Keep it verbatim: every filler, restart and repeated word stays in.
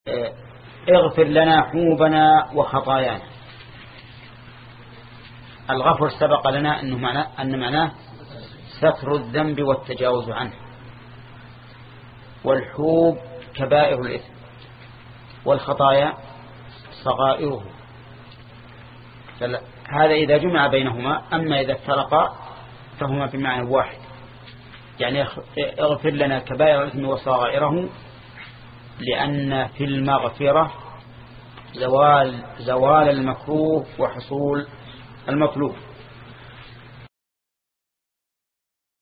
اغفر لنا حوبنا وخطايانا. الغفر سبق لنا أنه معناه أن معناه ستر الذنب والتجاوز عنه، والحوب كبائر الإثم، والخطايا صغائره. هذا إذا جمع بينهما، أما إذا افترقا فهما بمعنى واحد. يعني اغفر لنا كبائر الإثم وصغائره، لأن في المغفرة زوال زوال المكروه وحصول المطلوب.